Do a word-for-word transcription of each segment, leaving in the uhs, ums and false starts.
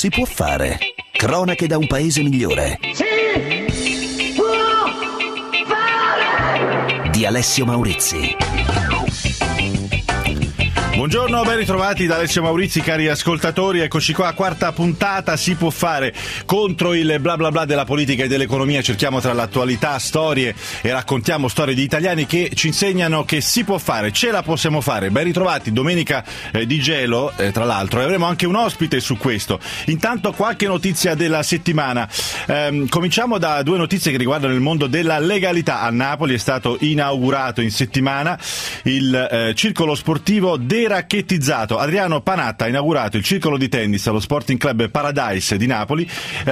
si può fare. Cronache da un paese migliore. Si può fare! Di Alessio Maurizi. Buongiorno, ben ritrovati da Alessio Maurizi, cari ascoltatori. Eccoci qua, quarta puntata. Si può fare contro il bla bla bla della politica e dell'economia. Cerchiamo tra l'attualità storie e raccontiamo storie di italiani che ci insegnano che si può fare, ce la possiamo fare. Ben ritrovati, domenica eh, di gelo, eh, tra l'altro, e avremo anche un ospite su questo. Intanto qualche notizia della settimana. Ehm, cominciamo da due notizie che riguardano il mondo della legalità. A Napoli è stato inaugurato in settimana il eh, circolo sportivo de racchettizzato. Adriano Panatta ha inaugurato il circolo di tennis allo Sporting Club Paradise di Napoli,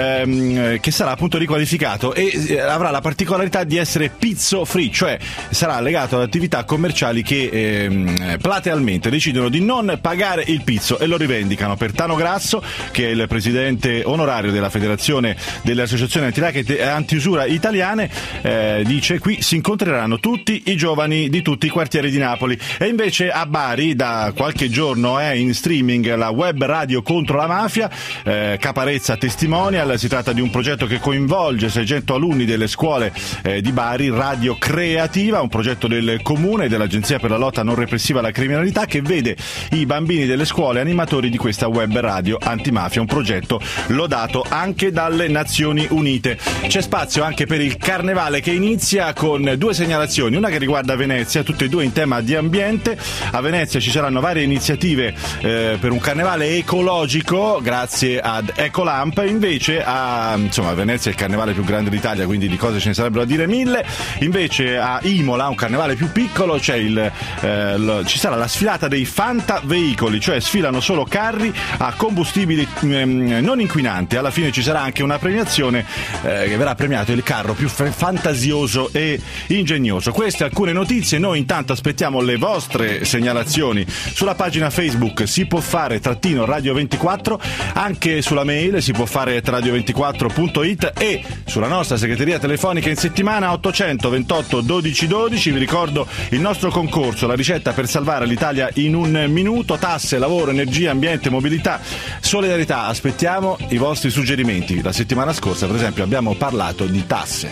ehm, che sarà appunto riqualificato e eh, avrà la particolarità di essere pizzo free, cioè sarà legato ad attività commerciali che ehm, platealmente decidono di non pagare il pizzo e lo rivendicano. Per Tano Grasso, che è il presidente onorario della Federazione delle Associazioni Antiracket e Antiusura Italiane, eh, dice: qui si incontreranno tutti i giovani di tutti i quartieri di Napoli. E invece a Bari da qualche giorno è in streaming la web radio contro la mafia, eh, Caparezza Testimonial. Si tratta di un progetto che coinvolge seicento alunni delle scuole eh, di Bari, Radio Creativa, un progetto del Comune e dell'Agenzia per la lotta non repressiva alla criminalità, che vede i bambini delle scuole animatori di questa web radio antimafia, un progetto lodato anche dalle Nazioni Unite. C'è spazio anche per il Carnevale, che inizia con due segnalazioni, una che riguarda Venezia, tutte e due in tema di ambiente. A Venezia ci saranno varie iniziative eh, per un carnevale ecologico grazie ad Ecolamp. Invece a insomma Venezia è il carnevale più grande d'Italia, quindi di cose ce ne sarebbero a dire mille. Invece a Imola, un carnevale più piccolo, c'è il, eh, l, ci sarà la sfilata dei Fanta veicoli, cioè sfilano solo carri a combustibili ehm, non inquinanti. Alla fine ci sarà anche una premiazione, eh, che verrà premiato il carro più f- fantasioso e ingegnoso. Queste alcune notizie. Noi intanto aspettiamo le vostre segnalazioni sulla pagina Facebook Si può fare trattino Radio ventiquattro, anche sulla mail si può fare radio ventiquattro punto it e sulla nostra segreteria telefonica in settimana ottocento ventotto dodici dodici. Vi ricordo il nostro concorso, la ricetta per salvare l'Italia in un minuto: tasse, lavoro, energia, ambiente, mobilità, solidarietà. Aspettiamo i vostri suggerimenti. La settimana scorsa, per esempio, abbiamo parlato di tasse.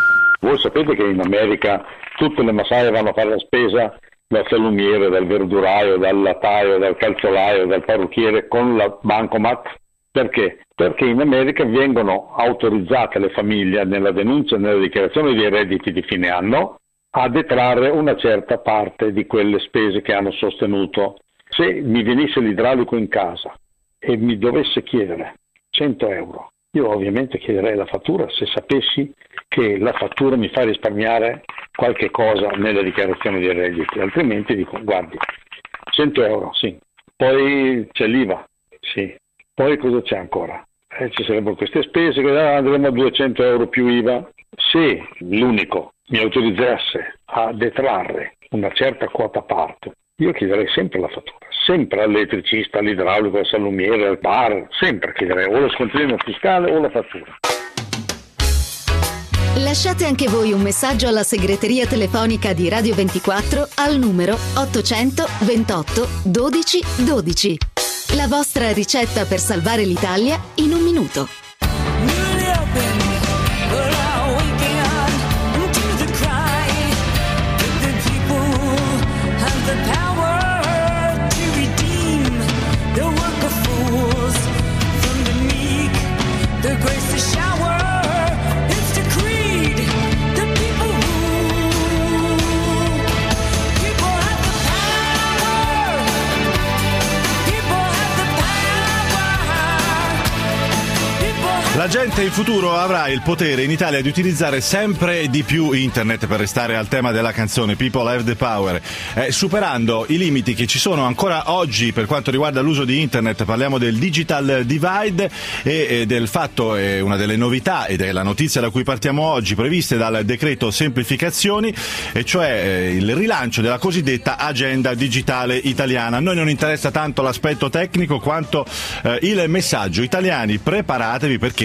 Voi sapete che in America tutte le massaie vanno a fare la spesa dal salumiere, dal verduraio, dal lattaio, dal calzolaio, dal parrucchiere con la bancomat? Perché? Perché in America vengono autorizzate le famiglie nella denuncia e nella dichiarazione dei redditi di fine anno a detrarre una certa parte di quelle spese che hanno sostenuto. Se mi venisse l'idraulico in casa e mi dovesse chiedere cento euro, io ovviamente chiederei la fattura se sapessi che la fattura mi fa risparmiare qualche cosa nella dichiarazione dei redditi, altrimenti dico: guardi, cento euro, sì, poi c'è l'I V A, sì, poi cosa c'è ancora? Eh, ci sarebbero queste spese, che andremo a duecento euro più I V A. Se l'unico mi autorizzasse a detrarre una certa quota parte, io chiederei sempre la fattura, sempre all'elettricista, all'idraulico, al salumiere, al bar, sempre chiederei o lo scontrino fiscale o la fattura. Lasciate anche voi un messaggio alla segreteria telefonica di Radio ventiquattro al numero ottocento ventotto dodici dodici. La vostra ricetta per salvare l'Italia in un minuto. La gente in futuro avrà il potere in Italia di utilizzare sempre di più internet, per restare al tema della canzone People Have the Power, eh, superando i limiti che ci sono ancora oggi per quanto riguarda l'uso di internet. Parliamo del digital divide e, e del fatto, è una delle novità ed è la notizia da cui partiamo oggi, previste dal decreto semplificazioni, e cioè eh, il rilancio della cosiddetta agenda digitale italiana. A noi non interessa tanto l'aspetto tecnico quanto eh, il messaggio. Italiani, preparatevi, perché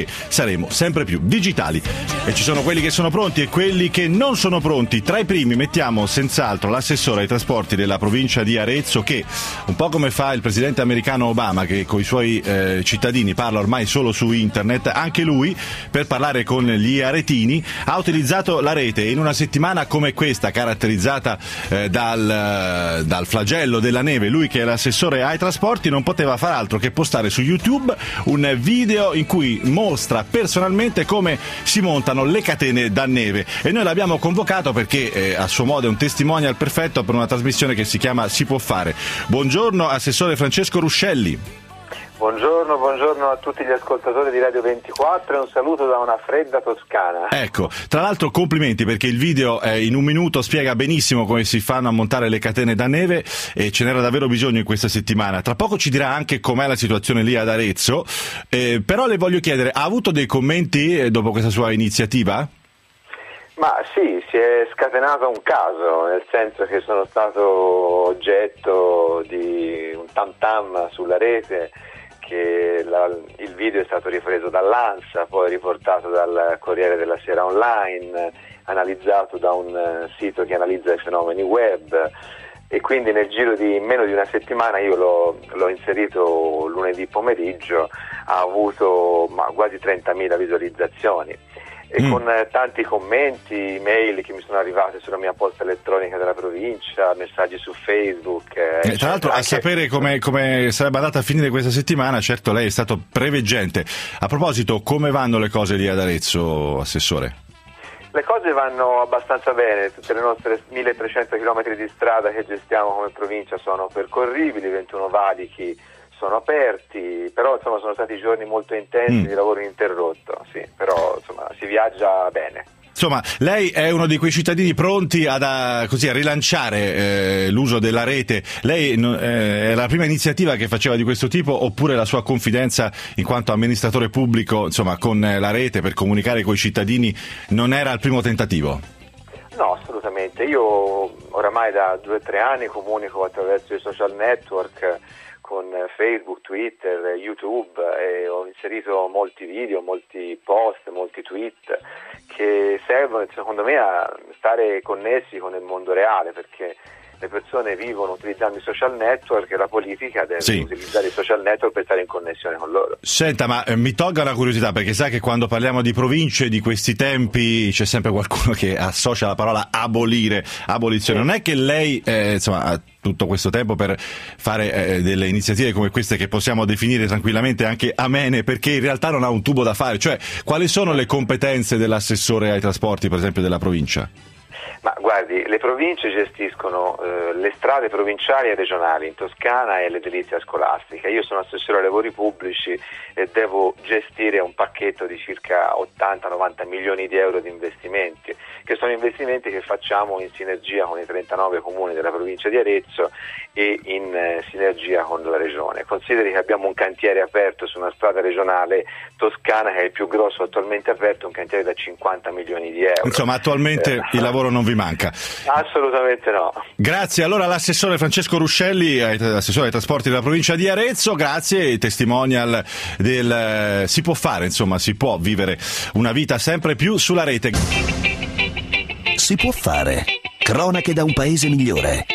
che saremo sempre più digitali. E ci sono quelli che sono pronti e quelli che non sono pronti. Tra i primi mettiamo senz'altro l'assessore ai trasporti della provincia di Arezzo, che un po' come fa il presidente americano Obama, che con i suoi eh, cittadini parla ormai solo su internet, anche lui per parlare con gli aretini ha utilizzato la rete. In una settimana come questa, caratterizzata eh, dal, dal flagello della neve, lui che è l'assessore ai trasporti non poteva far altro che postare su YouTube un video in cui mostra personalmente come si montano le catene da neve, e noi l'abbiamo convocato perché eh, a suo modo è un testimonial perfetto per una trasmissione che si chiama Si può fare. Buongiorno assessore Francesco Ruscelli. Buongiorno, buongiorno a tutti gli ascoltatori di Radio ventiquattro e un saluto da una fredda Toscana. Ecco, tra l'altro complimenti, perché il video eh, in un minuto spiega benissimo come si fanno a montare le catene da neve e ce n'era davvero bisogno in questa settimana. Tra poco ci dirà anche com'è la situazione lì ad Arezzo, eh, però le voglio chiedere, ha avuto dei commenti eh, dopo questa sua iniziativa? Ma sì, si è scatenato un caso, nel senso che sono stato oggetto di un tam tam sulla rete, che la, il video è stato ripreso dall'ANSA, poi riportato dal Corriere della Sera Online, analizzato da un uh, sito che analizza i fenomeni web, e quindi nel giro di meno di una settimana io l'ho, l'ho inserito lunedì pomeriggio, ha avuto ma, quasi trentamila visualizzazioni. E mm. con eh, tanti commenti, email che mi sono arrivate sulla mia posta elettronica della provincia, messaggi su Facebook. Eh, eh, tra l'altro anche... a sapere come, come sarebbe andata a finire questa settimana, certo lei è stato preveggente. A proposito, come vanno le cose lì ad Arezzo, assessore? Le cose vanno abbastanza bene, tutte le nostre milletrecento chilometri di strada che gestiamo come provincia sono percorribili, ventuno valichi sono aperti, però insomma sono stati giorni molto intensi mm. di lavoro ininterrotto, sì, però insomma si viaggia bene. Insomma, lei è uno di quei cittadini pronti ad, a, così, a rilanciare eh, l'uso della rete. Lei eh, è la prima iniziativa che faceva di questo tipo, oppure la sua confidenza in quanto amministratore pubblico, insomma, con la rete per comunicare coi cittadini non era il primo tentativo? No, assolutamente. Io oramai da due o tre anni comunico attraverso i social network, con Facebook, Twitter, YouTube, e ho inserito molti video, molti post, molti tweet che servono secondo me a stare connessi con il mondo reale, perché le persone vivono utilizzando i social network e la politica deve sì. utilizzare i social network per stare in connessione con loro. Senta, ma eh, mi tolga una curiosità, perché sa che quando parliamo di province di questi tempi c'è sempre qualcuno che associa la parola abolire, abolizione. Sì. Non è che lei eh, insomma ha tutto questo tempo per fare eh, delle iniziative come queste che possiamo definire tranquillamente anche amene, perché in realtà non ha un tubo da fare? Cioè, quali sono le competenze dell'assessore ai trasporti, per esempio, della provincia? Ma guardi, le province gestiscono eh, le strade provinciali e regionali in Toscana e l'edilizia scolastica. Io sono assessore ai lavori pubblici e devo gestire un pacchetto di circa ottanta novanta milioni di euro di investimenti, che sono investimenti che facciamo in sinergia con i trentanove comuni della provincia di Arezzo e in eh, sinergia con la regione. Consideri che abbiamo un cantiere aperto su una strada regionale toscana che è il più grosso attualmente aperto, un cantiere da cinquanta milioni di euro. Insomma, attualmente eh, il lavoro non vi manca. Assolutamente no. Grazie allora all'assessore Francesco Ruscelli, assessore ai trasporti della provincia di Arezzo. Grazie, testimonial del eh, si può fare, insomma si può vivere una vita sempre più sulla rete. Si può fare. Cronache da un paese migliore.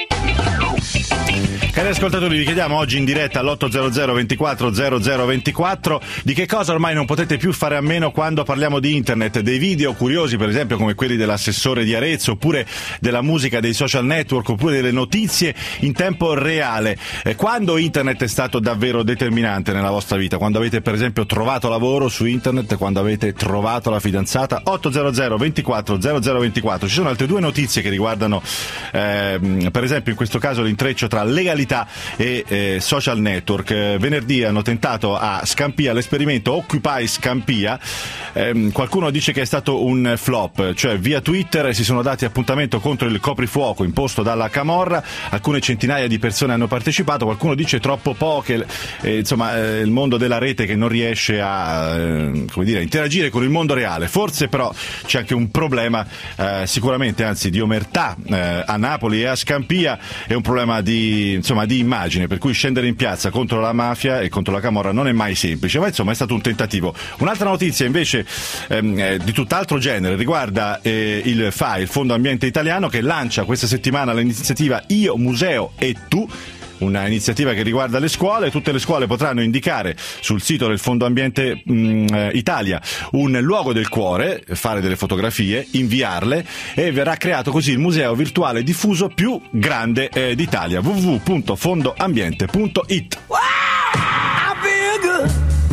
Cari ascoltatori, vi chiediamo oggi in diretta all'otto zero zero ventiquattro zero zero ventiquattro di che cosa ormai non potete più fare a meno quando parliamo di internet, dei video curiosi per esempio come quelli dell'assessore di Arezzo, oppure della musica, dei social network, oppure delle notizie in tempo reale. Eh, quando internet è stato davvero determinante nella vostra vita? Quando avete per esempio trovato lavoro su internet, quando avete trovato la fidanzata? otto zero zero ventiquattro zero zero ventiquattro. Ci sono altre due notizie che riguardano ehm, per esempio in questo caso l'intreccio tra legalità e eh, social network. Eh, venerdì hanno tentato a Scampia l'esperimento Occupy Scampia. Eh, qualcuno dice che è stato un flop, cioè via Twitter si sono dati appuntamento contro il coprifuoco imposto dalla Camorra, alcune centinaia di persone hanno partecipato, qualcuno dice troppo poche, eh, insomma eh, il mondo della rete che non riesce a eh, come dire, interagire con il mondo reale. Forse però c'è anche un problema eh, sicuramente, anzi di omertà eh, a Napoli e a Scampia, è un problema di insomma insomma di immagine, per cui scendere in piazza contro la mafia e contro la camorra non è mai semplice, ma insomma è stato un tentativo. Un'altra notizia invece ehm, di tutt'altro genere riguarda eh, il F A I, il Fondo Ambiente Italiano, che lancia questa settimana l'iniziativa Io, Museo e Tu, una iniziativa che riguarda le scuole. Tutte le scuole potranno indicare sul sito del Fondo Ambiente mh, Italia un luogo del cuore, fare delle fotografie, inviarle, e verrà creato così il museo virtuale diffuso più grande eh, d'Italia. w w w punto fondo ambiente punto i t. Wow, I feel good.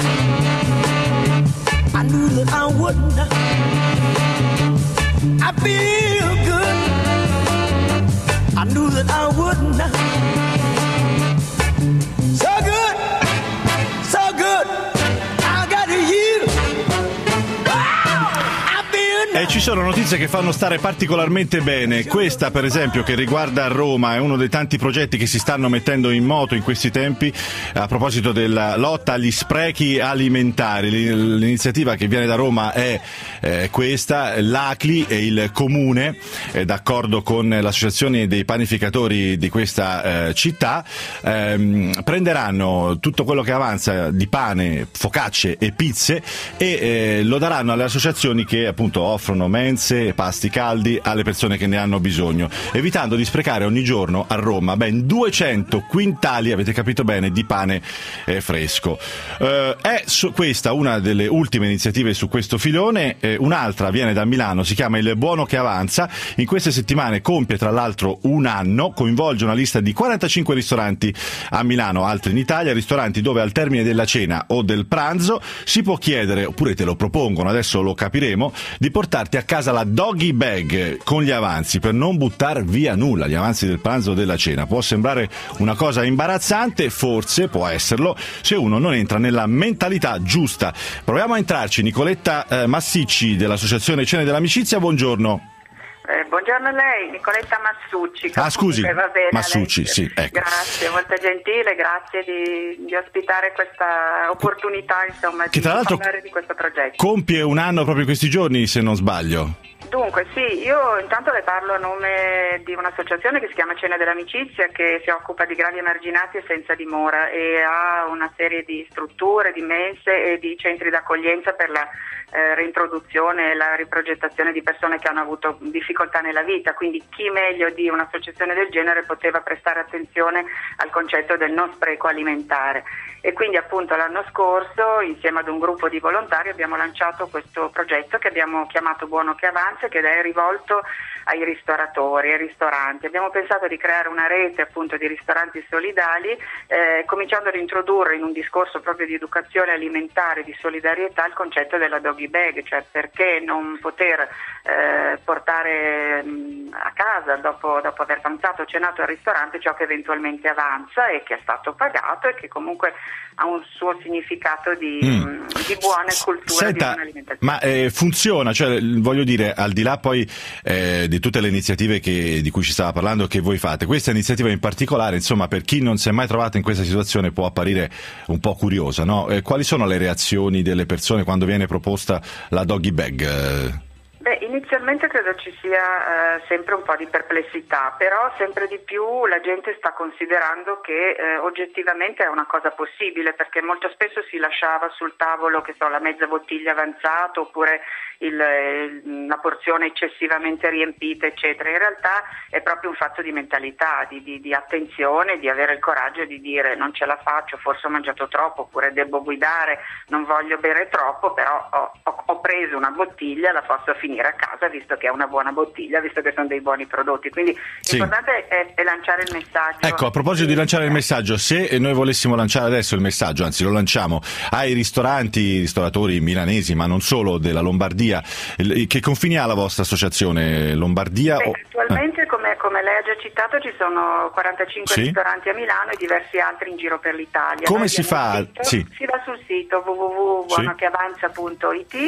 I knew that I wouldn't. I feel good. I knew that I wouldn't. So good, so good, I got you. Wow, I feel. E ci sono notizie che fanno stare particolarmente bene. Questa, per esempio, che riguarda Roma, è uno dei tanti progetti che si stanno mettendo in moto in questi tempi a proposito della lotta agli sprechi alimentari. L'iniziativa che viene da Roma è eh, questa: l'A C L I e il Comune, eh, d'accordo con l'associazione dei panificatori di questa eh, città, ehm, prenderanno tutto quello che avanza di pane, focacce e pizze e eh, lo daranno alle associazioni che appunto offrono mense e pasti caldi alle persone che ne hanno bisogno, evitando di sprecare ogni giorno a Roma ben duecento quintali, avete capito bene, di pane eh, fresco. Eh, è su questa una delle ultime iniziative su questo filone. Eh, un'altra viene da Milano, si chiama Il Buono che Avanza. In queste settimane compie tra l'altro un anno, coinvolge una lista di quarantacinque ristoranti a Milano, altri in Italia, ristoranti dove al termine della cena o del pranzo si può chiedere, oppure te lo propongono, adesso lo capiremo, di portarti a casa la doggy bag con gli avanzi, per non buttar via nulla, gli avanzi del pranzo o della cena. Può sembrare una cosa imbarazzante, forse può esserlo se uno non entra nella mentalità giusta. Proviamo a entrarci. Nicoletta eh, Massicci dell'Associazione Cene dell'Amicizia, buongiorno. Eh, buongiorno a lei, Nicoletta Massucci. Ah, scusi, va bene, Massucci, lei. sì, ecco. Grazie, molto gentile, grazie di, di ospitare questa opportunità, insomma, che di tra l'altro parlare di questo progetto. Compie un anno proprio questi giorni, se non sbaglio. Dunque sì, io intanto le parlo a nome di un'associazione che si chiama Cene dell'Amicizia, che si occupa di gravi emarginati e senza dimora e ha una serie di strutture, di mense e di centri d'accoglienza per la eh, reintroduzione e la riprogettazione di persone che hanno avuto difficoltà nella vita. Quindi chi meglio di un'associazione del genere poteva prestare attenzione al concetto del non spreco alimentare. E quindi appunto l'anno scorso, insieme ad un gruppo di volontari, abbiamo lanciato questo progetto che abbiamo chiamato Buono che Avanza, che è rivolto ai ristoratori, ai ristoranti. Abbiamo pensato di creare una rete appunto di ristoranti solidali, eh, cominciando ad introdurre in un discorso proprio di educazione alimentare, di solidarietà, il concetto della doggy bag, cioè perché non poter eh, portare mh, a casa dopo, dopo aver pranzato o cenato al ristorante ciò che eventualmente avanza e che è stato pagato e che comunque ha un suo significato di, mm. di buona cultura. Senta, di buona alimentazione. ma eh, funziona, cioè voglio dire, al di là poi eh, di tutte le iniziative che, di cui ci stava parlando che voi fate, questa iniziativa in particolare, insomma, per chi non si è mai trovato in questa situazione può apparire un po' curiosa, no? Eh, quali sono le reazioni delle persone quando viene proposta la doggy bag? Eh? Beh, inizialmente credo ci sia eh, sempre un po' di perplessità, però sempre di più la gente sta considerando che eh, oggettivamente è una cosa possibile, perché molto spesso si lasciava sul tavolo, che so, la mezza bottiglia avanzata oppure il, il, la porzione eccessivamente riempita, eccetera. In realtà è proprio un fatto di mentalità, di, di, di attenzione, di avere il coraggio di dire non ce la faccio, forse ho mangiato troppo, oppure devo guidare, non voglio bere troppo, però ho, ho, ho preso una bottiglia, la posso finire a casa visto che è una buona bottiglia, visto che sono dei buoni prodotti. Quindi sì. L'importante è, è lanciare il messaggio. Ecco, a proposito di lanciare il messaggio, se noi volessimo lanciare adesso il messaggio, anzi lo lanciamo ai ristoranti, ristoratori milanesi ma non solo, della Lombardia, che confini ha la vostra associazione? Lombardia? Beh, o... attualmente ah. come, come lei ha già citato ci sono quarantacinque sì? ristoranti a Milano e diversi altri in giro per l'Italia. Come Noi si fa? Sito, sì. Si va sul sito w w w punto buonocheavanza punto i t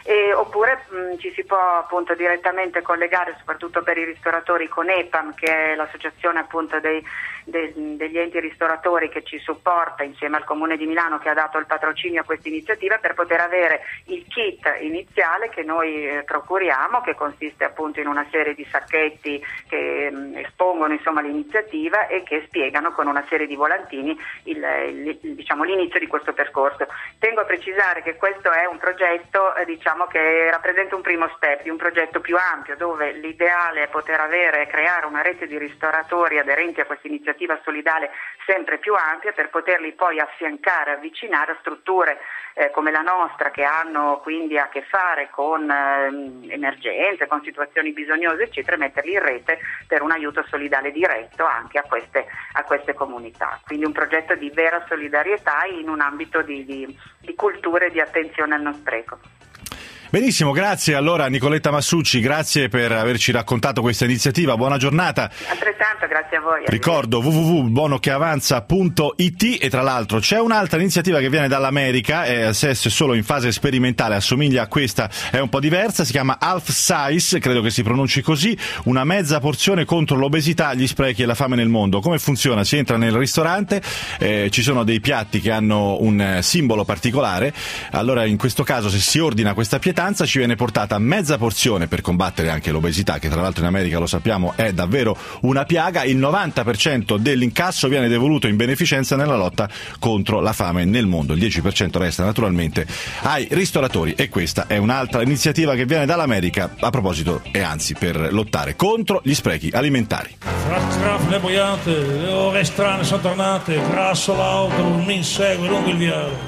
E, oppure mh, ci si può appunto direttamente collegare, soprattutto per i ristoratori, con E P A M, che è l'associazione appunto dei, dei, degli enti ristoratori, che ci supporta insieme al Comune di Milano, che ha dato il patrocinio a questa iniziativa, per poter avere il kit iniziale che noi eh, procuriamo, che consiste appunto in una serie di sacchetti che mh, espongono insomma l'iniziativa e che spiegano con una serie di volantini il, il, il, diciamo, l'inizio di questo percorso. Tengo a precisare che questo è un progetto eh, diciamo che rappresenta un primo step di un progetto più ampio, dove l'ideale è poter avere e creare una rete di ristoratori aderenti a questa iniziativa solidale sempre più ampia, per poterli poi affiancare, avvicinare a strutture eh, come la nostra, che hanno quindi a che fare con eh, emergenze, con situazioni bisognose eccetera, e metterli in rete per un aiuto solidale diretto anche a queste, a queste comunità. Quindi un progetto di vera solidarietà in un ambito di, di, di cultura e di attenzione al non spreco. Benissimo, grazie allora Nicoletta Massucci, grazie per averci raccontato questa iniziativa, buona giornata. Altrettanto, grazie a voi. Ricordo w w w punto buono che avanza punto i t, e tra l'altro c'è un'altra iniziativa che viene dall'America, è adesso solo in fase sperimentale, assomiglia a questa, è un po' diversa, si chiama Half Size, credo che si pronunci così, una mezza porzione contro l'obesità, gli sprechi e la fame nel mondo. Come funziona? Si entra nel ristorante, eh, ci sono dei piatti che hanno un eh, simbolo particolare, allora in questo caso se si ordina questa pietanza ci viene portata mezza porzione per combattere anche l'obesità, che tra l'altro in America, lo sappiamo, è davvero una piaga. Il novanta per cento dell'incasso viene devoluto in beneficenza nella lotta contro la fame nel mondo, il dieci per cento resta naturalmente ai ristoratori, e questa è un'altra iniziativa che viene dall'America a proposito e anzi per lottare contro gli sprechi alimentari. Le boiate, le ore strane sono tornate, grasso l'autobus mi insegue lungo il viale.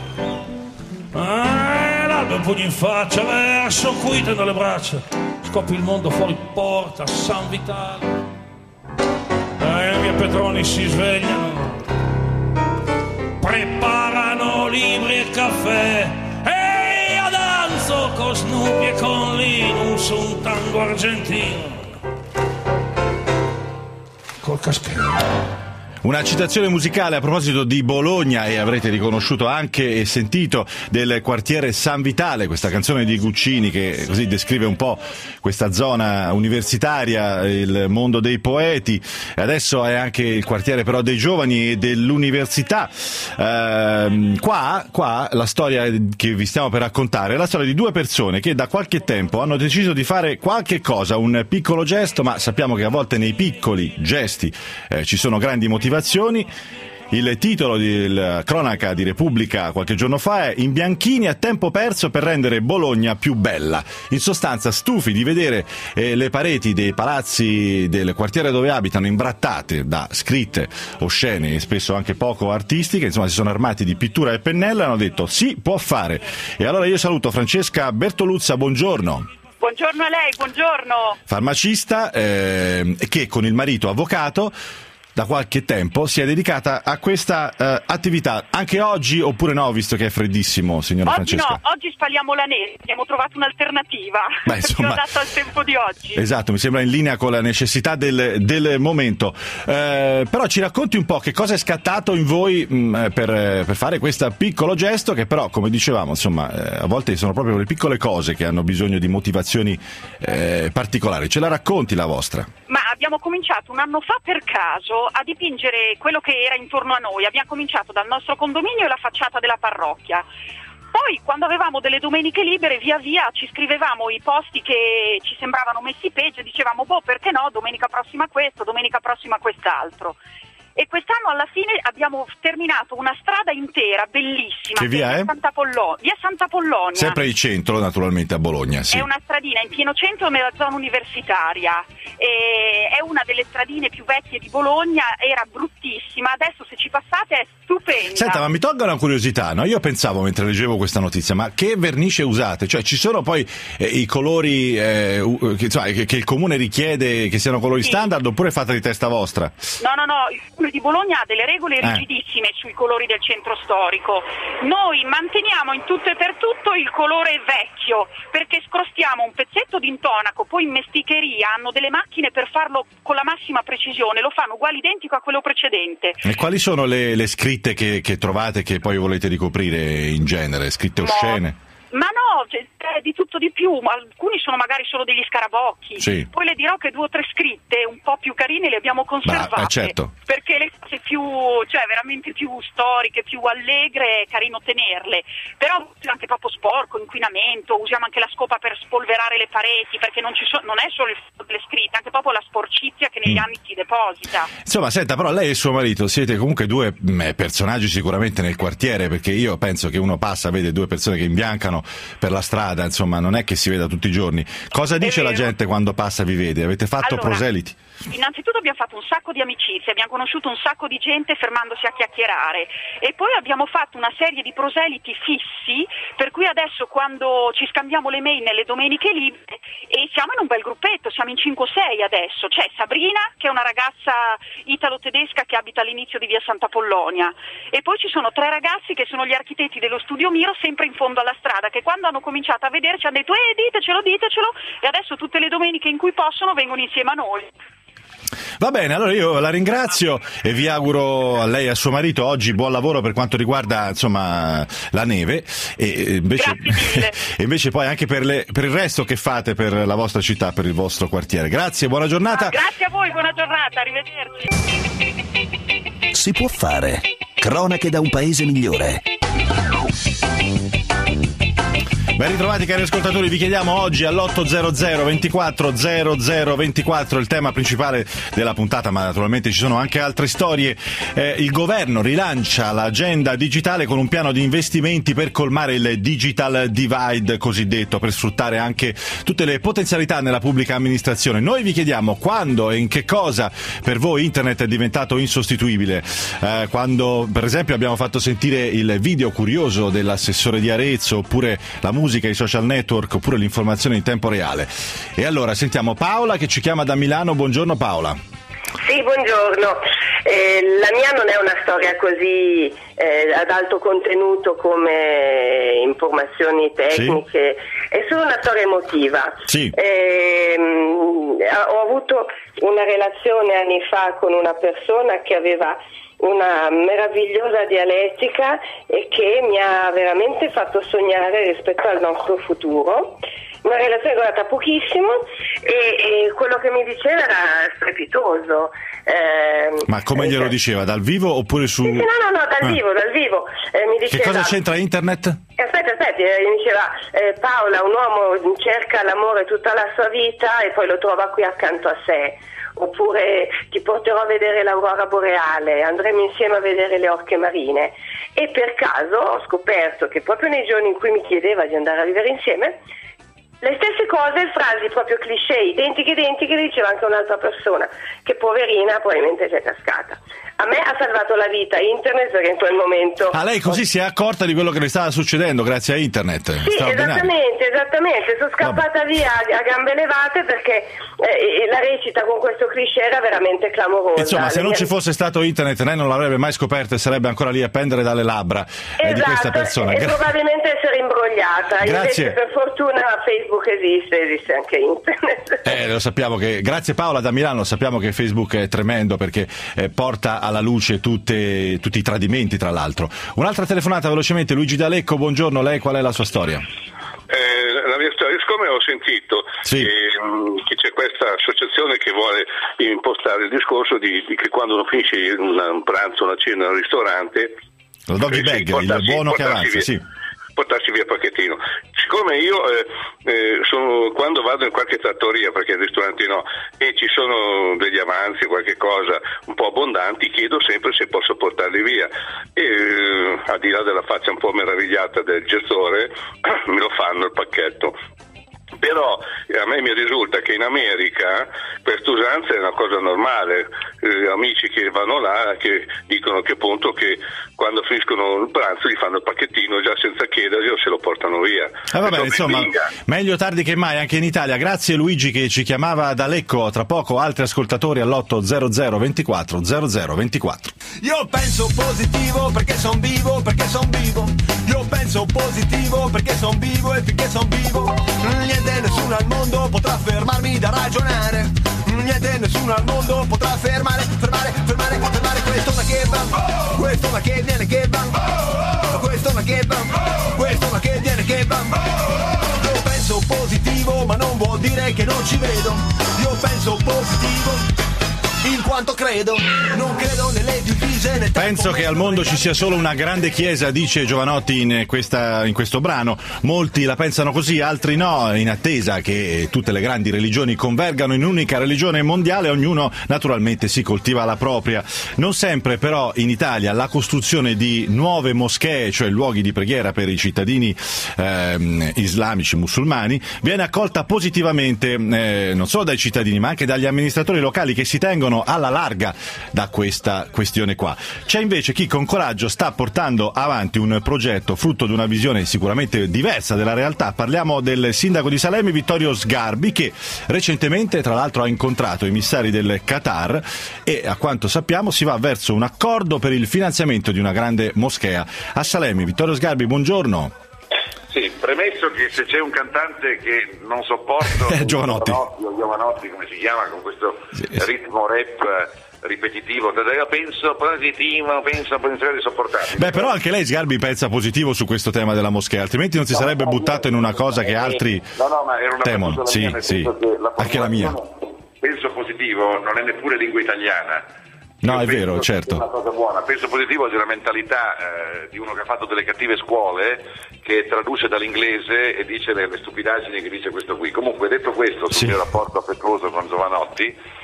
Ah, l'alba un pugno in faccia, verso qui tendo le braccia, scoppi il mondo fuori porta, San Vitale. E via Petroni si svegliano, preparano libri e caffè, e io danzo con Snoopy e con Linus un tango argentino col caschetto. Una citazione musicale a proposito di Bologna, e avrete riconosciuto anche e sentito del quartiere San Vitale, questa canzone di Guccini che così descrive un po' questa zona universitaria, il mondo dei poeti. Adesso è anche il quartiere però dei giovani e dell'università. Eh, qua, qua la storia che vi stiamo per raccontare è la storia di due persone che da qualche tempo hanno deciso di fare qualche cosa, un piccolo gesto, ma sappiamo che a volte nei piccoli gesti eh, ci sono grandi motivazioni. Il titolo della cronaca di Repubblica qualche giorno fa è "In bianchini a tempo perso per rendere Bologna più bella". In sostanza, stufi di vedere eh, le pareti dei palazzi del quartiere dove abitano imbrattate da scritte oscene e spesso anche poco artistiche, insomma si sono armati di pittura e pennello e hanno detto sì, può fare. E allora io saluto Francesca Bertoluzza, buongiorno. Buongiorno a lei, buongiorno. Farmacista eh, che con il marito avvocato da qualche tempo si è dedicata a questa uh, attività. Anche oggi, oppure no, visto che è freddissimo, signora oggi Francesca? No, oggi spalliamo la neve, abbiamo trovato un'alternativa. Beh, insomma, adatto al tempo di oggi. Esatto, mi sembra in linea con la necessità del, del momento. Eh, però ci racconti un po' che cosa è scattato in voi mh, per, per fare questo piccolo gesto, che però, come dicevamo, insomma, eh, a volte sono proprio le piccole cose che hanno bisogno di motivazioni eh, particolari. Ce la racconti la vostra? Ma abbiamo cominciato un anno fa per caso a dipingere quello che era intorno a noi. Abbiamo cominciato dal nostro condominio e la facciata della parrocchia. Poi, quando avevamo delle domeniche libere, via via ci scrivevamo i posti che ci sembravano messi peggio e dicevamo, boh, perché no, domenica prossima questo, domenica prossima quest'altro. E quest'anno alla fine abbiamo terminato una strada intera, bellissima. Che via è? è? Santa Pollo- via Santa Pollonia. Sempre il centro, naturalmente, a Bologna, sì. È una stradina in pieno centro nella zona universitaria. E è una delle stradine più vecchie di Bologna, era bruttissima. Adesso se ci passate è stupenda. Senta, ma mi tolga una curiosità, no? Io pensavo mentre leggevo questa notizia, ma che vernice usate? Cioè ci sono poi eh, i colori eh, che, insomma, che, che il comune richiede che siano colori sì. standard, oppure fate di testa vostra? No, no, no, il comune di Bologna ha delle regole rigidissime eh. sui colori del centro storico. Noi manteniamo in tutto e per tutto il colore vecchio, perché scrostiamo un pezzetto di intonaco, poi in mesticheria hanno delle macchine per farlo con la massima precisione, lo fanno uguale identico a quello precedente. E quali sono le, le scritte che, che trovate che poi volete ricoprire in genere? Scritte oscene? No. Ma no, no, c'è di tutto di più, ma alcuni sono magari solo degli scarabocchi. Sì. Poi le dirò che due o tre scritte un po' più carine le abbiamo conservate. Bah, eh, certo. Perché le cose più, cioè veramente più storiche, più allegre, è carino tenerle. Però anche proprio sporco, inquinamento, usiamo anche la scopa per spolverare le pareti, perché non, ci so, non è solo il fatto delle scritte, anche proprio la sporcizia che negli mm. anni si deposita. Insomma, senta, però lei e suo marito siete comunque due mh, personaggi sicuramente nel quartiere, perché io penso che uno passa, vede due persone che imbiancano per la strada, insomma, non è che si veda tutti i giorni. Cosa dice la gente quando passa, vi vede? Avete fatto allora, proseliti? Innanzitutto abbiamo fatto un sacco di amicizie, abbiamo conosciuto un sacco di gente fermandosi a chiacchierare, e poi abbiamo fatto una serie di proseliti fissi, per cui adesso quando ci scambiamo le mail nelle domeniche libere, e siamo in un bel gruppetto, siamo in cinque o sei adesso. C'è Sabrina, che è una ragazza italo-tedesca che abita all'inizio di via Sant'Apollonia, e poi ci sono tre ragazzi che sono gli architetti dello studio Miro, sempre in fondo alla strada, che quando hanno cominciato a vederci hanno detto eh ditecelo, ditecelo, e adesso tutte le domeniche in cui possono vengono insieme a noi. Va bene, allora io la ringrazio e vi auguro a lei e a suo marito oggi buon lavoro per quanto riguarda, insomma, la neve, e invece, e invece poi anche per, le, per il resto che fate per la vostra città, per il vostro quartiere. Grazie, buona giornata. Ah, grazie a voi, buona giornata, arrivederci. Si può fare. Cronache da un paese migliore. Ben ritrovati cari ascoltatori, vi chiediamo oggi all'ottocento ventiquattro zero zero ventiquattro il tema principale della puntata, ma naturalmente ci sono anche altre storie. Eh, il governo rilancia l'agenda digitale con un piano di investimenti per colmare il digital divide cosiddetto, per sfruttare anche tutte le potenzialità nella pubblica amministrazione. Noi vi chiediamo quando e in che cosa per voi internet è diventato insostituibile. Eh, quando per esempio abbiamo fatto sentire il video curioso dell'assessore di Arezzo, oppure la musica, i social network, oppure l'informazione in tempo reale. E allora sentiamo Paola che ci chiama da Milano. Buongiorno Paola. Sì, buongiorno. Eh, la mia non è una storia così eh, ad alto contenuto come informazioni tecniche, sì. È solo una storia emotiva. Sì. Eh, ho avuto una relazione anni fa con una persona che aveva una meravigliosa dialettica e che mi ha veramente fatto sognare rispetto al nostro futuro. Una relazione è durata pochissimo e, e quello che mi diceva era strepitoso. Eh, Ma come glielo diceva? Dal vivo oppure su... Sì, sì, no, no, no, dal ah. vivo, dal vivo. Eh, mi diceva, che cosa c'entra internet? Aspetta, aspetta, mi diceva eh, Paola, un uomo cerca l'amore tutta la sua vita e poi lo trova qui accanto a sé. Oppure ti porterò a vedere l'aurora boreale, andremo insieme a vedere le orche marine. E per caso ho scoperto che proprio nei giorni in cui mi chiedeva di andare a vivere insieme, le stesse cose, frasi proprio cliché, identiche identiche, diceva anche un'altra persona, che poverina probabilmente c'è cascata. A me ha salvato la vita internet, perché in quel momento... Ah, lei così si è accorta di quello che le stava succedendo grazie a internet? Sì, esattamente, esattamente. Sono scappata Vabbè. via a gambe levate perché eh, la recita con questo cliché era veramente clamorosa. Insomma, se non mie... ci fosse stato internet lei non l'avrebbe mai scoperto e sarebbe ancora lì a pendere dalle labbra esatto, eh, di questa persona. E Gra- probabilmente essere imbrogliata. Grazie. Invece per fortuna Facebook esiste, esiste anche internet. Eh, lo sappiamo che... Grazie Paola da Milano, sappiamo che Facebook è tremendo perché eh, porta alla luce tutte, tutti i tradimenti, tra l'altro. Un'altra telefonata velocemente, Luigi D'Alecco, buongiorno, lei qual è la sua storia? Eh, la mia storia, siccome ho sentito sì. che, che c'è questa associazione che vuole impostare il discorso di, di che quando uno finisce un, un pranzo, una cena, un ristorante, lo doggy bag, il buono che avanza, via, sì. portarsi via il pacchettino. Siccome io eh, eh, sono, quando vado in qualche trattoria, perché in ristoranti no, e ci sono degli avanzi, qualche cosa un po' abbondanti, chiedo sempre se posso portarli via. E eh, al di là della faccia un po' meravigliata del gestore, me lo fanno il pacchetto. Però a me mi risulta che in America questa usanza è una cosa normale, eh, amici che vanno là che dicono che appunto che quando finiscono il pranzo gli fanno il pacchettino già senza chiedergli o se lo portano via. Eh, vabbè, insomma, meglio tardi che mai anche in Italia. Grazie Luigi che ci chiamava da Lecco, tra poco altri ascoltatori all'ottocento ventiquattro zero zero ventiquattro. Io penso positivo perché son vivo, perché son vivo. Io penso positivo perché son vivo e finché son vivo niente, nessuno al mondo potrà fermarmi da ragionare. Niente, nessuno al mondo potrà fermare, fermare, fermare, fermare questo ma che va, questo ma che viene che va, questo ma che va, questo ma che viene che va. dire che non ci vedo. Io penso positivo in quanto credo, non credo nelle divise, nel penso che al mondo ci sia solo una grande chiesa, dice Giovanotti in, questa, in questo brano. Molti la pensano così, altri no, in attesa che tutte le grandi religioni convergano in un'unica religione mondiale. Ognuno naturalmente si coltiva la propria. Non sempre però in Italia la costruzione di nuove moschee, cioè luoghi di preghiera per i cittadini ehm, islamici, musulmani, viene accolta positivamente eh, non solo dai cittadini ma anche dagli amministratori locali, che si tengono alla larga da questa questione qua. C'è invece chi con coraggio sta portando avanti un progetto frutto di una visione sicuramente diversa della realtà. Parliamo del sindaco di Salemi, Vittorio Sgarbi, che recentemente tra l'altro ha incontrato i emissari del Qatar e a quanto sappiamo si va verso un accordo per il finanziamento di una grande moschea a Salemi. Vittorio Sgarbi, buongiorno. Sì, premesso che se c'è un cantante che non sopporto, eh, Giovanotti. Giovanotti, Giovanotti, come si chiama, con questo sì, ritmo rap ripetitivo, io penso positivo, penso pensare di sopportarlo. Beh, però anche lei, Sgarbi, pensa positivo su questo tema della moschea, altrimenti non si no, sarebbe no, buttato in una cosa che altri no, no, ma era una temono. Sì, mia, sì. La anche la mia. Penso positivo non è neppure lingua italiana. No, Io è vero, certo. È una cosa buona. Penso positivo è una mentalità eh, di uno che ha fatto delle cattive scuole, che traduce dall'inglese e dice le, le stupidaggini che dice questo qui. Comunque, detto questo, sul sì. mio rapporto affettuoso con Giovanotti,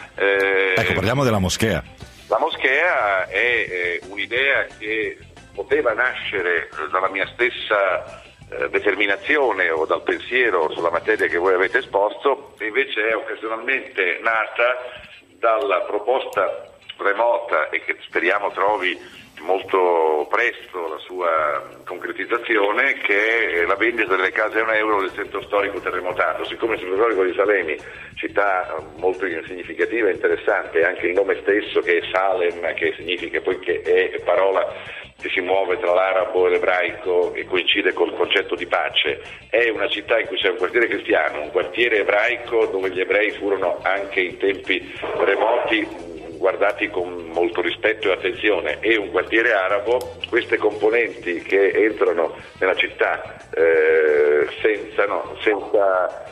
eh, ecco, parliamo della moschea. La moschea è eh, un'idea che poteva nascere dalla mia stessa eh, determinazione o dal pensiero sulla materia che voi avete esposto, e invece è occasionalmente nata dalla proposta remota e che speriamo trovi molto presto la sua concretizzazione, che è la vendita delle case a un euro del centro storico terremotato. Siccome il centro storico di Salemi, città molto significativa e interessante, anche il nome stesso che è Salem, che significa poi che è parola che si muove tra l'arabo e l'ebraico e coincide col concetto di pace, è una città in cui c'è un quartiere cristiano, un quartiere ebraico dove gli ebrei furono anche in tempi remoti guardati con molto rispetto e attenzione, e un quartiere arabo. Queste componenti che entrano nella città eh, senza, no, senza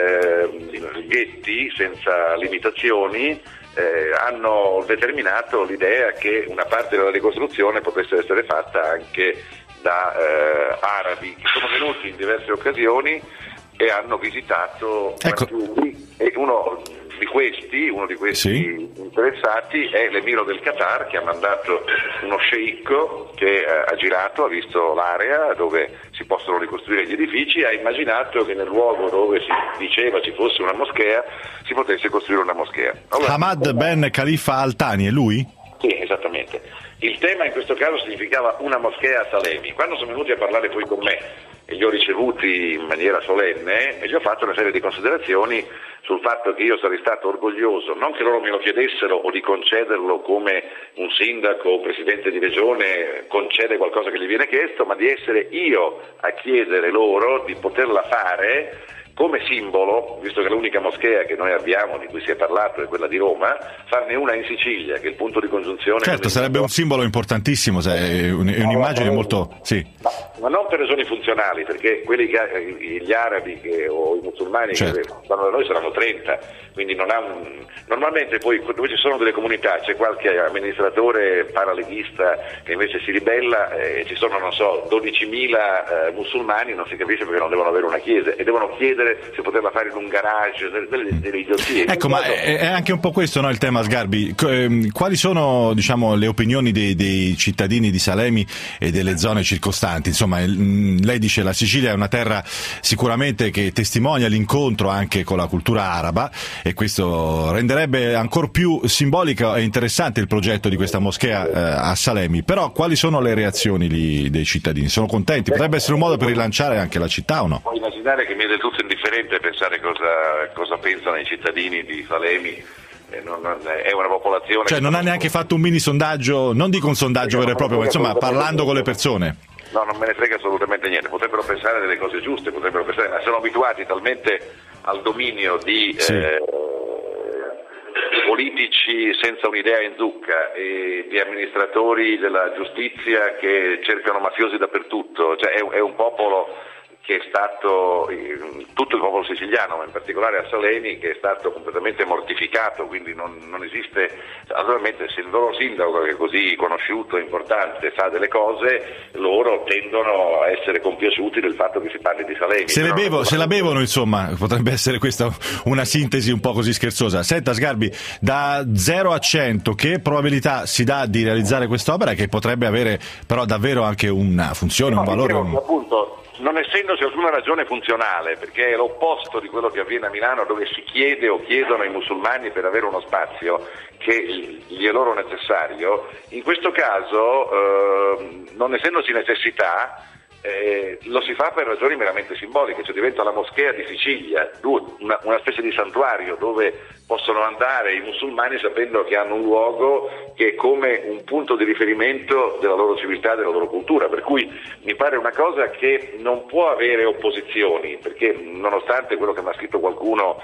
eh, ghetti, senza limitazioni, eh, hanno determinato l'idea che una parte della ricostruzione potesse essere fatta anche da eh, arabi che sono venuti in diverse occasioni e hanno visitato ecco. e uno di questi, uno di questi sì. interessati è l'emiro del Qatar, che ha mandato uno sceicco che eh, ha girato, ha visto l'area dove si possono ricostruire gli edifici, ha immaginato che nel luogo dove si diceva ci fosse una moschea si potesse costruire una moschea. Allora, Hamad Ben Khalifa Al Thani, è lui? Sì, esattamente. Il tema in questo caso significava una moschea a Salemi. Quando sono venuti a parlare poi con me e li ho ricevuti in maniera solenne e gli ho fatto una serie di considerazioni sul fatto che io sarei stato orgoglioso, non che loro me lo chiedessero o di concederlo come un sindaco o presidente di regione concede qualcosa che gli viene chiesto, ma di essere io a chiedere loro di poterla fare come simbolo, visto che l'unica moschea che noi abbiamo, di cui si è parlato, è quella di Roma, farne una in Sicilia, che è il punto di congiunzione. Certo, sarebbe un simbolo importantissimo, è un'immagine molto... Sì. Ma, ma non per ragioni funzionali, perché quelli che gli arabi che, o i musulmani certo. che stanno da noi saranno trenta, quindi non ha un... Normalmente poi dove ci sono delle comunità c'è qualche amministratore paraleghista che invece si ribella e eh, ci sono, non so, dodicimila eh, musulmani, non si capisce perché non devono avere una chiesa e devono chiedere se poterla fare in un garage, delle, delle idiozie. Ecco, ma è, è anche un po' questo, no, il tema, Sgarbi. Quali sono, diciamo, le opinioni dei, dei cittadini di Salemi e delle zone circostanti? Insomma, lei dice la Sicilia è una terra sicuramente che testimonia l'incontro anche con la cultura araba, e questo renderebbe ancora più simbolico e interessante il progetto di questa moschea eh, a Salemi. Però quali sono le reazioni lì dei cittadini? Sono contenti? Potrebbe essere un modo per rilanciare anche la città o no? Puoi immaginare che mi è del tutto indifferente pensare cosa, cosa pensano i cittadini di Salemi. Eh, non, non, è una popolazione... Cioè non ha neanche fatto un mini sondaggio, non dico un sondaggio vero e proprio, ma insomma parlando con le persone. No, non me ne frega assolutamente niente, potrebbero pensare delle cose giuste, potrebbero pensare, ma sono abituati talmente al dominio di sì. eh, politici senza un'idea in zucca e di amministratori della giustizia che cercano mafiosi dappertutto, cioè è, è un popolo che è stato, tutto il popolo siciliano, ma in particolare a Salemi, che è stato completamente mortificato, quindi non, non esiste, naturalmente se il loro sindaco, che è così conosciuto e importante, fa delle cose, loro tendono a essere compiaciuti del fatto che si parli di Salemi. Se, le bevo, se la bevono, insomma, potrebbe essere questa una sintesi un po' così scherzosa. Senta Sgarbi, da zero a cento che probabilità si dà di realizzare quest'opera, che potrebbe avere però davvero anche una funzione, no, un valore? Un... appunto, non essendoci alcuna ragione funzionale, perché è l'opposto di quello che avviene a Milano, dove si chiede o chiedono ai musulmani per avere uno spazio che gli è loro necessario, in questo caso eh, non essendoci necessità, Eh, lo si fa per ragioni meramente simboliche, cioè diventa la moschea di Sicilia, una, una specie di santuario dove possono andare i musulmani sapendo che hanno un luogo che è come un punto di riferimento della loro civiltà, della loro cultura, per cui mi pare una cosa che non può avere opposizioni, perché nonostante quello che mi ha scritto qualcuno,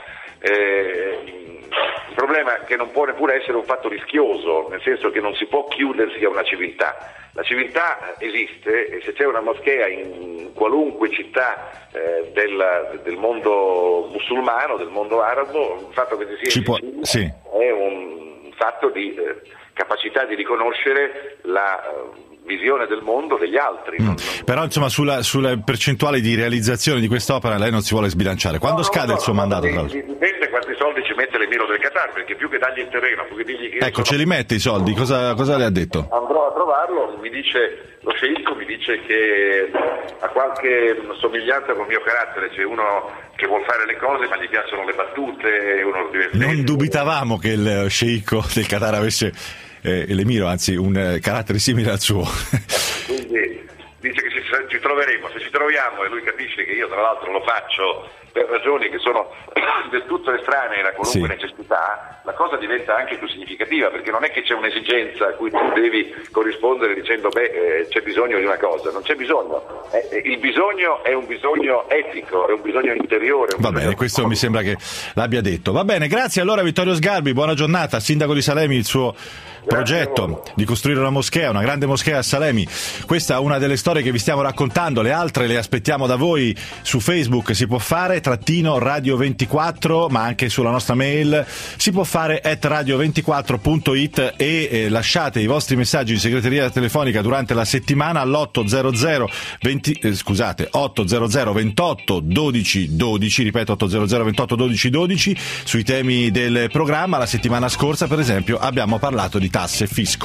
eh, il problema è che non può neppure essere un fatto rischioso, nel senso che non si può chiudersi a una civiltà. La civiltà esiste e se c'è una moschea in qualunque città eh, del, del mondo musulmano, del mondo arabo, il fatto che ci sia in Sicilia sì. è un fatto di eh, capacità di riconoscere la eh, visione del mondo degli altri. Mm. Non, non... Però insomma sulla, sulla percentuale di realizzazione di quest'opera lei non si vuole sbilanciare. Quando no, scade no, il suo no, mandato? No, dipende quanti soldi ci mette l'emiro del Qatar, perché più che dargli il terreno, più che dirgli che ecco, sono... ce li mette i soldi, cosa, cosa le ha detto? Andrò a trovarlo, mi dice, lo sceicco mi dice che ha qualche somiglianza con il mio carattere, c'è uno che vuol fare le cose ma gli piacciono le battute, uno divertente. Non dubitavamo che il sceicco del Qatar avesse, eh, l'emiro, anzi, un eh, carattere simile al suo. Quindi dice che ci, ci troveremo, se ci troviamo e lui capisce che io tra l'altro lo faccio per ragioni che sono del tutto estranee a qualunque sì. necessità, la cosa diventa anche più significativa, perché non è che c'è un'esigenza a cui tu devi corrispondere dicendo beh eh, c'è bisogno di una cosa, non c'è bisogno, eh, il bisogno è un bisogno etico, è un bisogno interiore. Un Va bisogno bene, questo mi sembra che l'abbia detto. Va bene, grazie allora Vittorio Sgarbi, buona giornata, sindaco di Salemi, il suo progetto di costruire una moschea, una grande moschea a Salemi. Questa è una delle storie che vi stiamo raccontando, le altre le aspettiamo da voi su Facebook, si può fare trattino radio ventiquattro, ma anche sulla nostra mail si può fare at radio ventiquattro punto it e eh, lasciate i vostri messaggi in segreteria telefonica durante la settimana all'otto zero zero venti eh, scusate otto zero zero ventotto dodici dodici, ripeto otto zero zero ventotto dodici dodici, sui temi del programma. La settimana scorsa per esempio abbiamo parlato di tasse e fisco.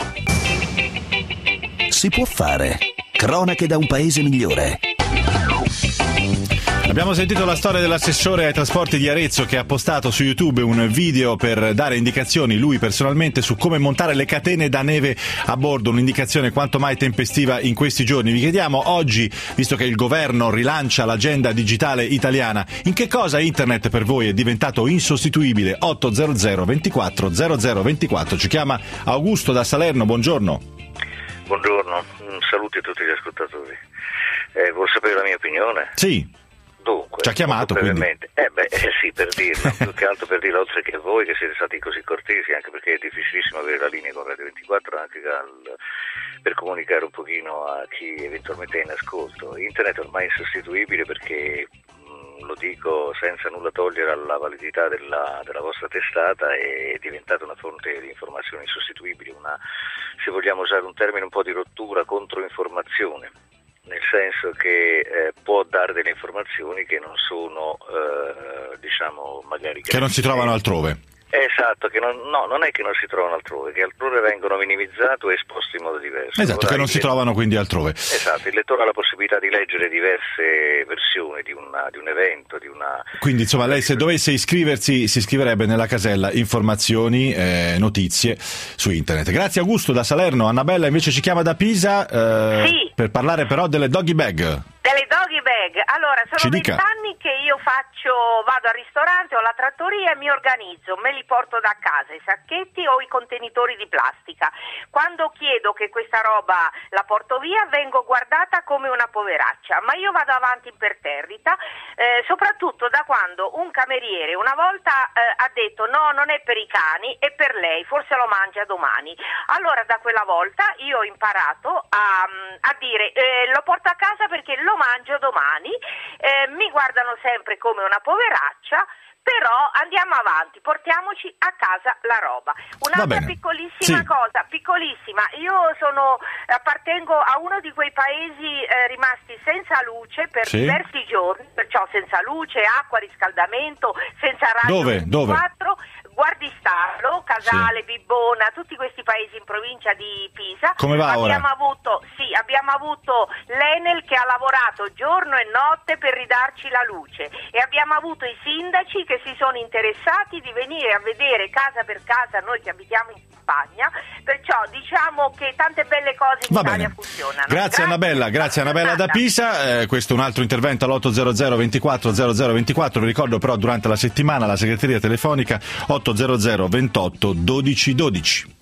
Si può fare. Cronache da un paese migliore. Abbiamo sentito la storia dell'assessore ai trasporti di Arezzo che ha postato su YouTube un video per dare indicazioni, lui personalmente, su come montare le catene da neve a bordo, un'indicazione quanto mai tempestiva in questi giorni. Vi chiediamo oggi, visto che il governo rilancia l'agenda digitale italiana, in che cosa internet per voi è diventato insostituibile? otto zero zero ventiquattro zero zero ventiquattro. Ci chiama Augusto da Salerno, buongiorno. Buongiorno, saluti a tutti gli ascoltatori. Eh, vuol sapere la mia opinione? Sì. Dunque, ci ha chiamato quindi. Eh beh, eh sì, per dirlo, più che altro per dire, oltre che a voi che siete stati così cortesi, anche perché è difficilissimo avere la linea con Radio ventiquattro, anche al, per comunicare un pochino a chi eventualmente è in ascolto. Internet ormai è insostituibile perché, mh, lo dico senza nulla togliere alla validità della, della vostra testata, è diventata una fonte di informazioni insostituibile, una, se vogliamo usare un termine un po' di rottura, controinformazione. Nel senso che eh, può dare delle informazioni che non sono, eh, diciamo, magari... Che non si trovano altrove. Esatto, che non, no, non è che non si trovano altrove, che altrove vengono minimizzati o esposti in modo diverso. Esatto, Ora, che non si lettore, trovano quindi altrove. Esatto, il lettore ha la possibilità di leggere diverse versioni di, una, di un evento, di una... Quindi insomma lei se dovesse iscriversi si iscriverebbe nella casella informazioni, eh, notizie su internet. Grazie Augusto da Salerno. Annabella invece ci chiama da Pisa eh, sì. per parlare però delle doggy bag. Delle doggy bag. Allora, sono vent'anni che io faccio, vado al ristorante o alla trattoria e mi organizzo, me li porto da casa, i sacchetti o i contenitori di plastica. Quando chiedo che questa roba la porto via vengo guardata come una poveraccia, ma io vado avanti imperterrita, eh, soprattutto da quando un cameriere una volta eh, ha detto no, non è per i cani, è per lei, forse lo mangia domani. Allora da quella volta io ho imparato a, a dire eh, lo porto a casa perché lo mangio domani, eh, mi guardano sempre come una poveraccia, però andiamo avanti, portiamoci a casa la roba. Un'altra piccolissima sì. cosa, piccolissima, io sono appartengo a uno di quei paesi eh, rimasti senza luce per sì. diversi giorni, perciò senza luce, acqua, riscaldamento, senza radio Dove? ventiquattro. Dove? Guardistallo, Casale, sì. Bibbona, tutti questi paesi in provincia di Pisa. Come va abbiamo ora? avuto, sì, abbiamo avuto l'Enel che ha lavorato giorno e notte per ridarci la luce e abbiamo avuto i sindaci che si sono interessati di venire a vedere casa per casa noi che abitiamo in Spagna, perciò diciamo che tante belle cose in Va Italia bene. funzionano. Grazie, grazie Annabella, grazie Annabella da Pisa. Eh, questo è un altro intervento all'otto zero zero ventiquattro zero zero ventiquattro. Vi ricordo però durante la settimana la segreteria telefonica otto zero zero ventotto dodici dodici.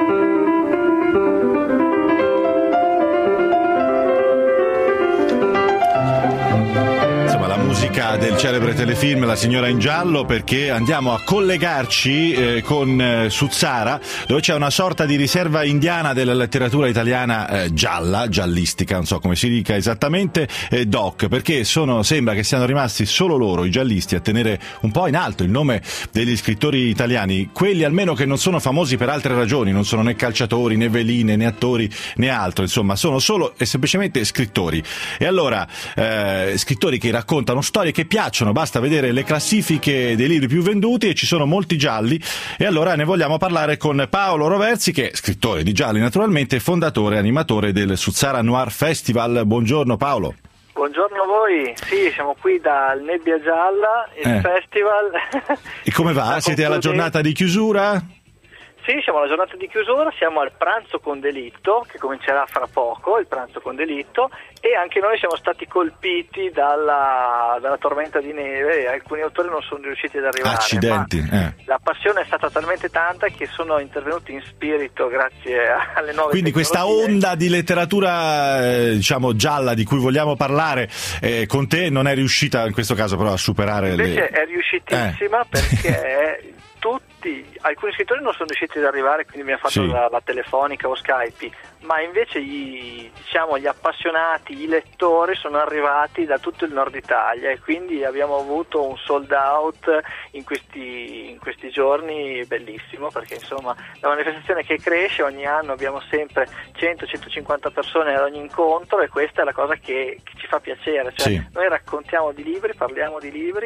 Del celebre telefilm La signora in giallo, perché andiamo a collegarci eh, con eh, Suzzara, dove c'è una sorta di riserva indiana della letteratura italiana eh, gialla, giallistica, non so come si dica esattamente, eh, doc, perché sono, sembra che siano rimasti solo loro, i giallisti, a tenere un po' in alto il nome degli scrittori italiani, quelli almeno che non sono famosi per altre ragioni, non sono né calciatori, né veline, né attori, né altro, insomma, sono solo e semplicemente scrittori. E allora, eh, scrittori che raccontano storie che piacciono, basta vedere le classifiche dei libri più venduti e ci sono molti gialli, e allora ne vogliamo parlare con Paolo Roversi, che è scrittore di gialli naturalmente, fondatore e animatore del Suzzara Noir Festival. Buongiorno Paolo. Buongiorno a voi, sì, siamo qui dal Nebbia Gialla, il eh. festival. E come va? Siete alla giornata di chiusura? Sì, siamo alla giornata di chiusura, siamo al pranzo con delitto, che comincerà fra poco, il pranzo con delitto, e anche noi siamo stati colpiti dalla, dalla tormenta di neve e alcuni autori non sono riusciti ad arrivare. Accidenti. Eh. La passione è stata talmente tanta che sono intervenuti in spirito grazie alle nuove Quindi questa onda di letteratura eh, diciamo gialla di cui vogliamo parlare eh, con te non è riuscita in questo caso però a superare Invece le... è riuscitissima eh. perché tutti, alcuni scrittori non sono riusciti ad arrivare, quindi mi ha fatto sì. la, la telefonica o Skype, ma invece gli, diciamo, gli appassionati, i lettori sono arrivati da tutto il nord Italia e quindi abbiamo avuto un sold out in questi, in questi giorni bellissimo, perché insomma è una manifestazione che cresce, ogni anno abbiamo sempre cento centocinquanta persone ad ogni incontro e questa è la cosa che, che ci fa piacere, cioè sì. noi raccontiamo di libri, parliamo di libri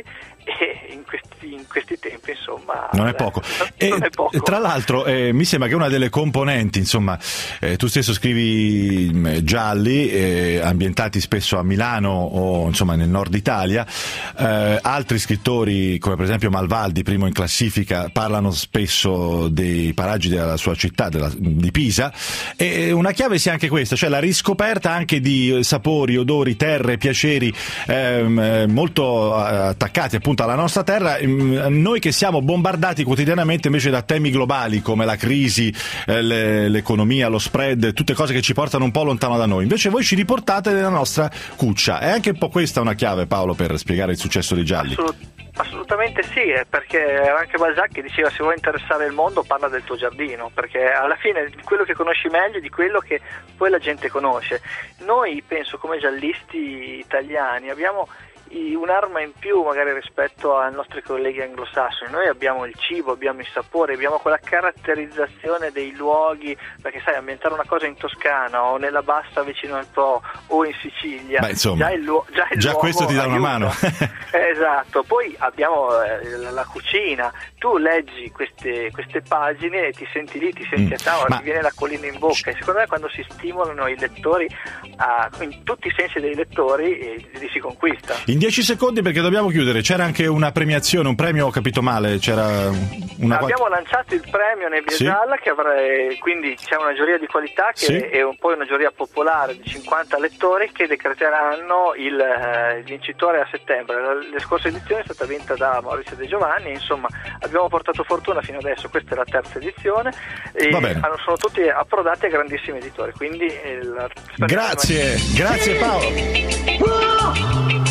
e in questi, in questi tempi insomma non è poco. E, non è poco. Tra l'altro eh, mi sembra che una delle componenti, insomma, eh, tu stesso scrivi mh, gialli eh, ambientati spesso a Milano o insomma nel nord Italia, eh, altri scrittori come per esempio Malvaldi, primo in classifica, parlano spesso dei paraggi della sua città, della, di Pisa, e una chiave sia anche questa, cioè la riscoperta anche di sapori, odori, terre, piaceri ehm, molto attaccati appunto alla nostra terra, noi che siamo bombardati quotidianamente invece da temi globali come la crisi, eh, le, l'economia, lo spread, tutte cose che ci portano un po' lontano da noi. Invece voi ci riportate nella nostra cuccia. È anche un po' questa una chiave, Paolo, per spiegare il successo dei gialli? Assolut- assolutamente sì, perché era anche Balzac che diceva se vuoi interessare il mondo parla del tuo giardino, perché alla fine di quello che conosci meglio, di quello che poi la gente conosce. Noi penso come giallisti italiani abbiamo un'arma in più magari rispetto ai nostri colleghi anglosassoni. Noi abbiamo il cibo, abbiamo il sapore, abbiamo quella caratterizzazione dei luoghi, perché sai, ambientare una cosa in Toscana o nella bassa vicino al Po o in Sicilia, beh, insomma, già, il lu- già, il già questo ti dà aiuta. una mano. Esatto, poi abbiamo sono eh, la, la cucina. Tu leggi queste, queste pagine e ti senti lì, ti senti Mm. a tavola, Ma- ti viene l'acquolina in bocca, e secondo me quando si stimolano i lettori a, in tutti i sensi dei lettori eh, li si conquista. In dieci secondi, perché dobbiamo chiudere, c'era anche una premiazione, un premio, ho capito male, c'era una... Abbiamo lanciato il premio Nebbia Sì. Gialla, che avrà, quindi c'è una giuria di qualità che Sì. è un po' una giuria popolare di cinquanta lettori che decreteranno il, eh, il vincitore a settembre. La, la scorsa edizione è stata vinta da Maurizio De Giovanni, insomma abbiamo portato fortuna fino adesso, questa è la terza edizione e Va bene. hanno- sono tutti approdati a grandissimi editori, quindi eh, la- Grazie, grazie Paolo.